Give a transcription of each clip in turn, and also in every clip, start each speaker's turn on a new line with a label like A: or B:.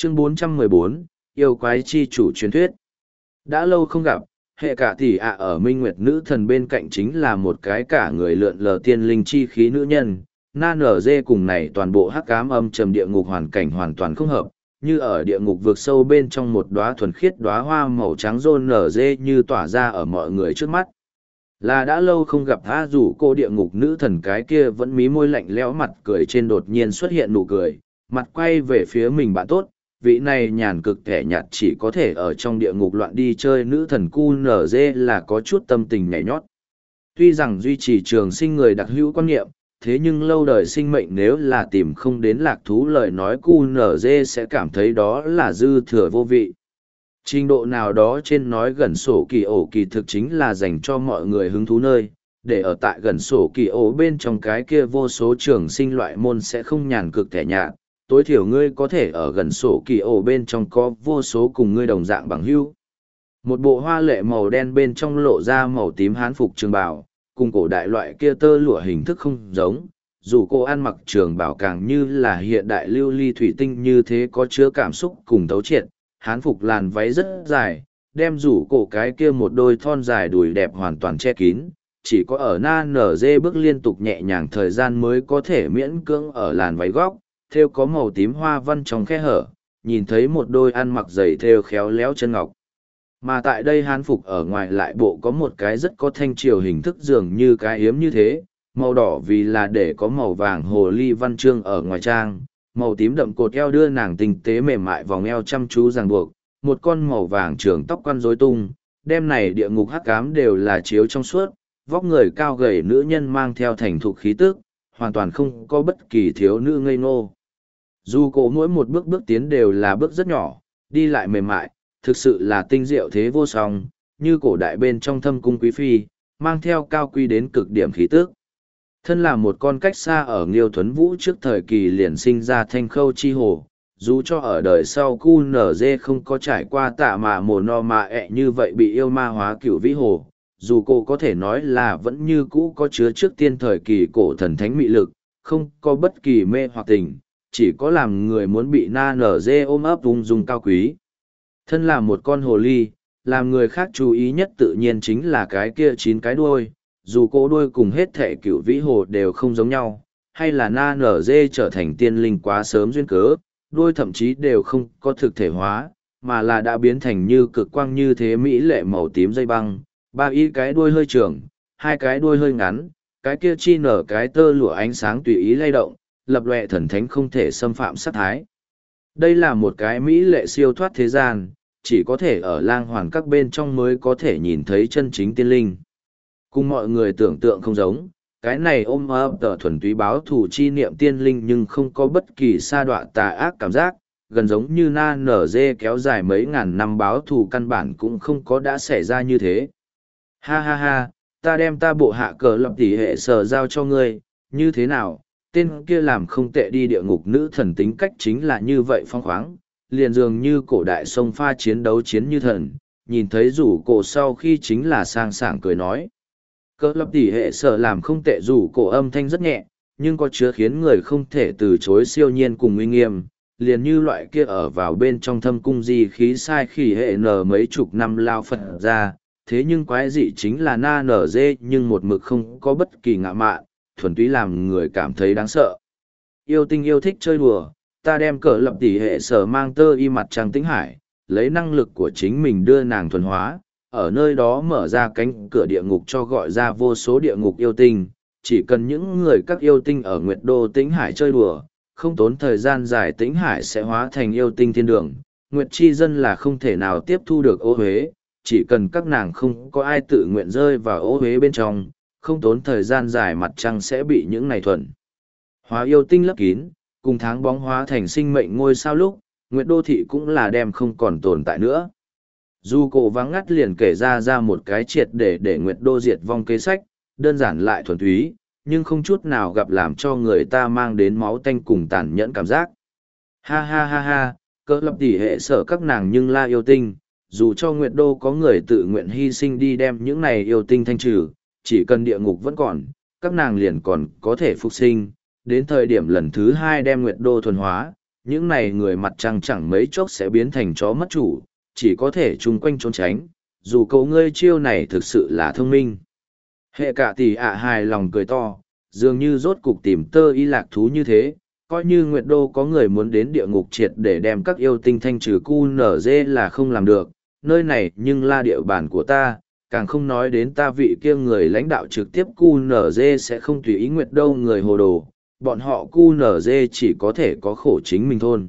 A: Chương 414, yêu quái chi chủ truyền thuyết. Đã lâu không gặp, hệ cả tỷ ạ ở Minh Nguyệt nữ thần bên cạnh chính là một cái cả người lượn lờ tiên linh chi khí nữ nhân. Na nở dê cùng này toàn bộ hắc ám âm trầm địa ngục hoàn cảnh hoàn toàn không hợp, như ở địa ngục vượt sâu bên trong một đóa thuần khiết đóa hoa màu trắng rôn nở dê như tỏa ra ở mọi người trước mắt. Là đã lâu không gặp tha rủ cô địa ngục nữ thần cái kia vẫn mí môi lạnh lẽo mặt cười trên đột nhiên xuất hiện nụ cười, mặt quay về phía mình bạn tốt, vị này nhàn cực kẻ nhạt chỉ có thể ở trong địa ngục loạn đi chơi nữ thần QNZ là có chút tâm tình nhảy nhót. Tuy rằng duy trì trường sinh người đặc hữu quan niệm, thế nhưng lâu đời sinh mệnh nếu là tìm không đến lạc thú lời nói QNZ sẽ cảm thấy đó là dư thừa vô vị. Trình độ nào đó trên nói gần sổ kỳ ổ kỳ thực chính là dành cho mọi người hứng thú nơi, để ở tại gần sổ kỳ ổ bên trong cái kia vô số trường sinh loại môn sẽ không nhàn cực thẻ nhạt, tối thiểu ngươi có thể ở gần sổ kỳ ổ bên trong có vô số cùng ngươi đồng dạng bằng hữu. Một bộ hoa lệ màu đen bên trong lộ ra màu tím hán phục trường bào, cùng cổ đại loại kia tơ lụa hình thức không giống, dù cô ăn mặc trường bào càng như là hiện đại lưu ly thủy tinh như thế có chứa cảm xúc cùng thấu triệt, hán phục làn váy rất dài, đem rủ cổ cái kia một đôi thon dài đùi đẹp hoàn toàn che kín, chỉ có ở na nở dê bước liên tục nhẹ nhàng thời gian mới có thể miễn cưỡng ở làn váy góc, thêu có màu tím hoa văn trong khe hở, nhìn thấy một đôi ăn mặc giày thêu khéo léo chân ngọc. Mà tại đây hán phục ở ngoài lại bộ có một cái rất có thanh triều hình thức dường như cái hiếm như thế, màu đỏ vì là để có màu vàng hồ ly văn chương ở ngoài trang, màu tím đậm cột eo đưa nàng tinh tế mềm mại vòng eo chăm chú ràng buộc, một con màu vàng trường tóc quăn rối tung, đêm này địa ngục hắc ám đều là chiếu trong suốt, vóc người cao gầy nữ nhân mang theo thành thục khí tức, hoàn toàn không có bất kỳ thiếu nữ ngây ngô. Dù cổ mỗi một bước bước tiến đều là bước rất nhỏ, đi lại mềm mại, thực sự là tinh diệu thế vô song, như cổ đại bên trong thâm cung quý phi, mang theo cao quý đến cực điểm khí tức. Thân là một con cách xa ở Nghiêu Thuấn Vũ trước thời kỳ liền sinh ra thanh khâu chi hồ, dù cho ở đời sau QNZ không có trải qua tạ mà mồ no mà ẹ như vậy bị yêu ma hóa cửu vĩ hồ, dù cô có thể nói là vẫn như cũ có chứa trước tiên thời kỳ cổ thần thánh mị lực, không có bất kỳ mê hoặc tình, chỉ có làm người muốn bị na nở dê ôm ấp ung dung cao quý. Thân là một con hồ ly, làm người khác chú ý nhất tự nhiên chính là cái kia 9 cái đuôi, dù cỗ đuôi cùng hết thể cửu vĩ hồ đều không giống nhau, hay là na nở dê trở thành tiên linh quá sớm duyên cớ, đuôi thậm chí đều không có thực thể hóa, mà là đã biến thành như cực quang như thế mỹ lệ màu tím dây băng, ba y cái đuôi hơi trường, 2 cái đuôi hơi ngắn, cái kia chi nở cái tơ lụa ánh sáng tùy ý lay động, lập lòe thần thánh không thể xâm phạm sát thái. Đây là một cái mỹ lệ siêu thoát thế gian, chỉ có thể ở lang hoàn các bên trong mới có thể nhìn thấy chân chính tiên linh. Cùng mọi người tưởng tượng không giống, cái này ôm ấp tờ thuần túy báo thủ chi niệm tiên linh nhưng không có bất kỳ sa đọa tà ác cảm giác, gần giống như na nở dê kéo dài mấy ngàn năm báo thù căn bản cũng không có đã xảy ra như thế. Ha ha ha, ta đem ta bộ hạ cờ lập tỷ hệ sở giao cho ngươi, như thế nào, tên kia làm không tệ đi địa ngục nữ thần tính cách chính là như vậy phong khoáng, liền dường như cổ đại sông pha chiến đấu chiến như thần, nhìn thấy rủ cổ sau khi chính là sang sảng cười nói. Cờ lập tỷ hệ sở làm không tệ rủ cổ âm thanh rất nhẹ, nhưng có chứa khiến người không thể từ chối siêu nhiên cùng uy nghiêm, liền như loại kia ở vào bên trong thâm cung di khí sai khỉ hệ nở mấy chục năm lao phật ra, thế nhưng quái dị chính là na nở dê nhưng một mực không có bất kỳ ngạ mạn, thuần túy làm người cảm thấy đáng sợ. Yêu tinh yêu thích chơi đùa, ta đem cờ lập tỷ hệ sở mang tơ y mặt trăng tĩnh hải, lấy năng lực của chính mình đưa nàng thuần hóa, ở nơi đó mở ra cánh cửa địa ngục cho gọi ra vô số địa ngục yêu tinh, chỉ cần những người các yêu tinh ở Nguyệt Đô Tĩnh Hải chơi đùa, không tốn thời gian dài Tĩnh Hải sẽ hóa thành yêu tinh thiên đường. Nguyệt chi dân là không thể nào tiếp thu được ô huế, chỉ cần các nàng không có ai tự nguyện rơi vào ô huế bên trong, không tốn thời gian dài mặt trăng sẽ bị những này thuần. Hóa yêu tinh lấp kín, cùng tháng bóng hóa thành sinh mệnh ngôi sao lúc, Nguyệt Đô Thị cũng là đem không còn tồn tại nữa. Dù cổ vắng ngắt liền kể ra một cái triệt để Nguyệt Đô diệt vong kế sách, đơn giản lại thuần túy, nhưng không chút nào gặp làm cho người ta mang đến máu tanh cùng tàn nhẫn cảm giác. Ha ha ha ha, cỡ lập tỷ hệ sở các nàng nhưng la yêu tinh, dù cho Nguyệt Đô có người tự nguyện hy sinh đi đem những này yêu tinh thanh trừ, chỉ cần địa ngục vẫn còn, các nàng liền còn có thể phục sinh, đến thời điểm lần thứ 2 đem Nguyệt Đô thuần hóa, những này người mặt trăng chẳng mấy chốc sẽ biến thành chó mất chủ, chỉ có thể chung quanh trốn tránh, dù cậu ngươi chiêu này thực sự là thông minh. Hệ cả tỷ ạ hài lòng cười to, dường như rốt cục tìm tơ y lạc thú như thế, coi như Nguyệt Đô có người muốn đến địa ngục triệt để đem các yêu tinh thanh trừ QNZ là không làm được, nơi này nhưng là địa bàn của ta, càng không nói đến ta vị kia người lãnh đạo trực tiếp QNZ sẽ không tùy ý Nguyệt Đô người hồ đồ, bọn họ QNZ chỉ có thể có khổ chính mình thôi.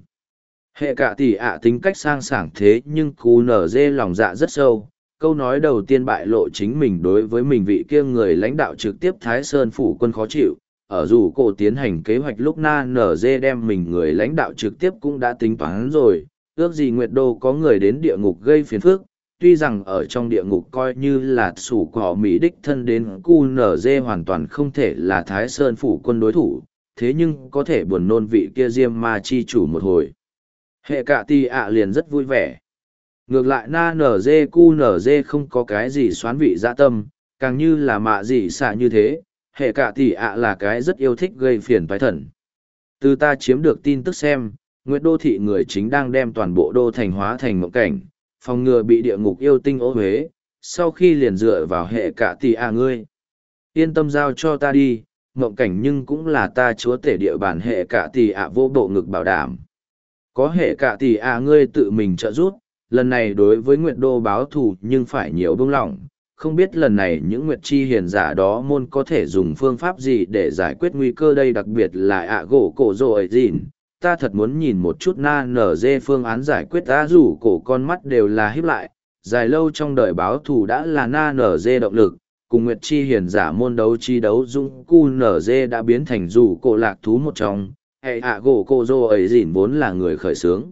A: Hệ cả tỷ ạ tính cách sang sảng thế nhưng QNZ lòng dạ rất sâu. Câu nói đầu tiên bại lộ chính mình đối với mình vị kia người lãnh đạo trực tiếp Thái Sơn phủ quân khó chịu, ở dù cổ tiến hành kế hoạch lúc NZ đem mình người lãnh đạo trực tiếp cũng đã tính toán rồi, ước gì Nguyệt Đô có người đến địa ngục gây phiền phức, tuy rằng ở trong địa ngục coi như là sủ cỏ Mỹ đích thân đến QNZ hoàn toàn không thể là Thái Sơn phủ quân đối thủ, thế nhưng có thể buồn nôn vị kia Diêm Ma chi chủ một hồi. Hệ cả tỷ ạ liền rất vui vẻ. Ngược lại NZ QNZ không có cái gì xoán vị dạ tâm, càng như là mạ gì xạ như thế, hệ cả tỷ ạ là cái rất yêu thích gây phiền toái thần. Từ ta chiếm được tin tức xem, Nguyệt Đô thị người chính đang đem toàn bộ đô thành hóa thành mộng cảnh, phòng ngừa bị địa ngục yêu tinh ô huế, sau khi liền dựa vào hệ cả tỷ ạ ngươi. Yên tâm giao cho ta đi, mộng cảnh nhưng cũng là ta chúa tể địa bàn hệ cả tỷ ạ vô bộ ngực bảo đảm. Có hệ cả tỷ ạ ngươi tự mình trợ giúp, lần này đối với Nguyệt Đô báo thù nhưng phải nhiều bông lỏng, không biết lần này những Nguyệt Chi hiền giả đó môn có thể dùng phương pháp gì để giải quyết nguy cơ đây, đặc biệt là ạ gỗ cổ rồ ấy dìn. Ta thật muốn nhìn một chút NZ phương án giải quyết, ta rủ cổ con mắt đều là híp lại, dài lâu trong đời báo thù đã là NZ động lực, cùng Nguyệt Chi hiền giả môn đấu chi đấu dung QNZ đã biến thành rủ cổ lạc thú một trong, hay ạ gỗ cổ rồ ấy dìn vốn là người khởi xướng.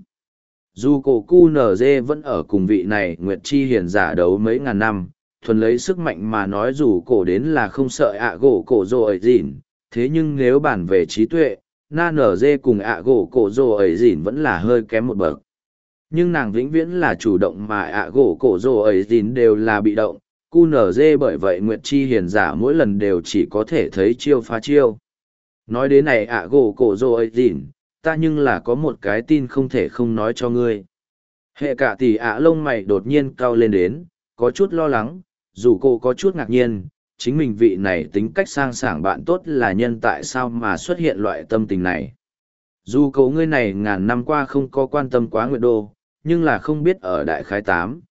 A: Dù cổ QNZ vẫn ở cùng vị này Nguyệt Chi hiền giả đấu mấy ngàn năm, thuần lấy sức mạnh mà nói dù cổ đến là không sợ ạ gỗ cổ rồ ấy dìn, thế nhưng nếu bàn về trí tuệ, NZ cùng ạ gỗ cổ rồ ấy dìn vẫn là hơi kém một bậc. Nhưng nàng vĩnh viễn là chủ động mà ạ gỗ cổ rồ ấy dìn đều là bị động, QNZ bởi vậy Nguyệt Chi hiền giả mỗi lần đều chỉ có thể thấy chiêu phá chiêu. Nói đến này ạ gỗ cổ rồ ấy dìn, ta nhưng là có một cái tin không thể không nói cho ngươi. Hệ cả tỷ ạ lông mày đột nhiên cau lên đến, có chút lo lắng, dù cô có chút ngạc nhiên, chính mình vị này tính cách sang sảng bạn tốt là nhân tại sao mà xuất hiện loại tâm tình này. Dù cậu ngươi này ngàn năm qua không có quan tâm quá Nguyệt Đô, nhưng là không biết ở đại khái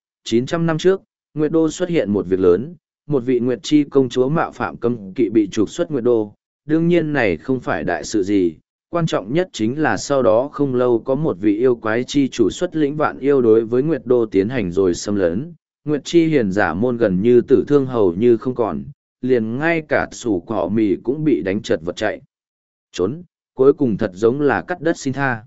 A: 900 năm trước, Nguyệt Đô xuất hiện một việc lớn, một vị Nguyệt Chi công chúa mạo phạm cấm kỵ bị trục xuất Nguyệt Đô, đương nhiên này không phải đại sự gì. Quan trọng nhất chính là sau đó không lâu có một vị yêu quái chi chủ xuất lĩnh vạn yêu đối với Nguyệt Đô tiến hành rồi xâm lấn. Nguyệt Chi hiền giả môn gần như tử thương hầu như không còn, liền ngay cả sủ cỏ mì cũng bị đánh chật vật chạy. Trốn, cuối cùng thật giống là cắt đất xin tha.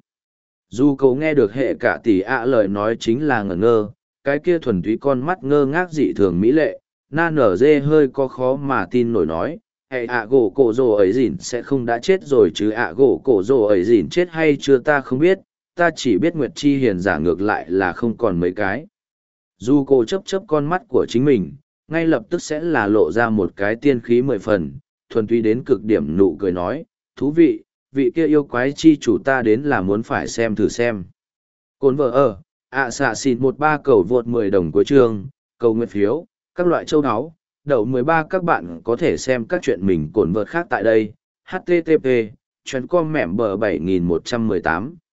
A: Dù cậu nghe được hệ cả tỷ ạ lời nói chính là ngẩn ngơ, cái kia thuần túy con mắt ngơ ngác dị thường mỹ lệ, nở dê hơi có khó mà tin nổi nói. Hay ạ gỗ cổ rồ ấy dìn sẽ không đã chết rồi chứ ạ gỗ cổ rồ ấy dìn chết hay chưa ta không biết, ta chỉ biết Nguyệt Chi hiền giả ngược lại là không còn mấy cái. Dù cô chấp chấp con mắt của chính mình, ngay lập tức sẽ là lộ ra một cái tiên khí 10 phần, thuần túy đến cực điểm nụ cười nói, thú vị, vị kia yêu quái chi chủ ta đến là muốn phải xem thử xem. Cồn vợ ở, xạ xịt 13 cầu vượt 10 đồng cuối chương, cầu nguyện phiếu, các loại châu áo. Đậu 13 các bạn có thể xem các chuyện mình cồn vợt khác tại đây. http://com mẻm bờ 7118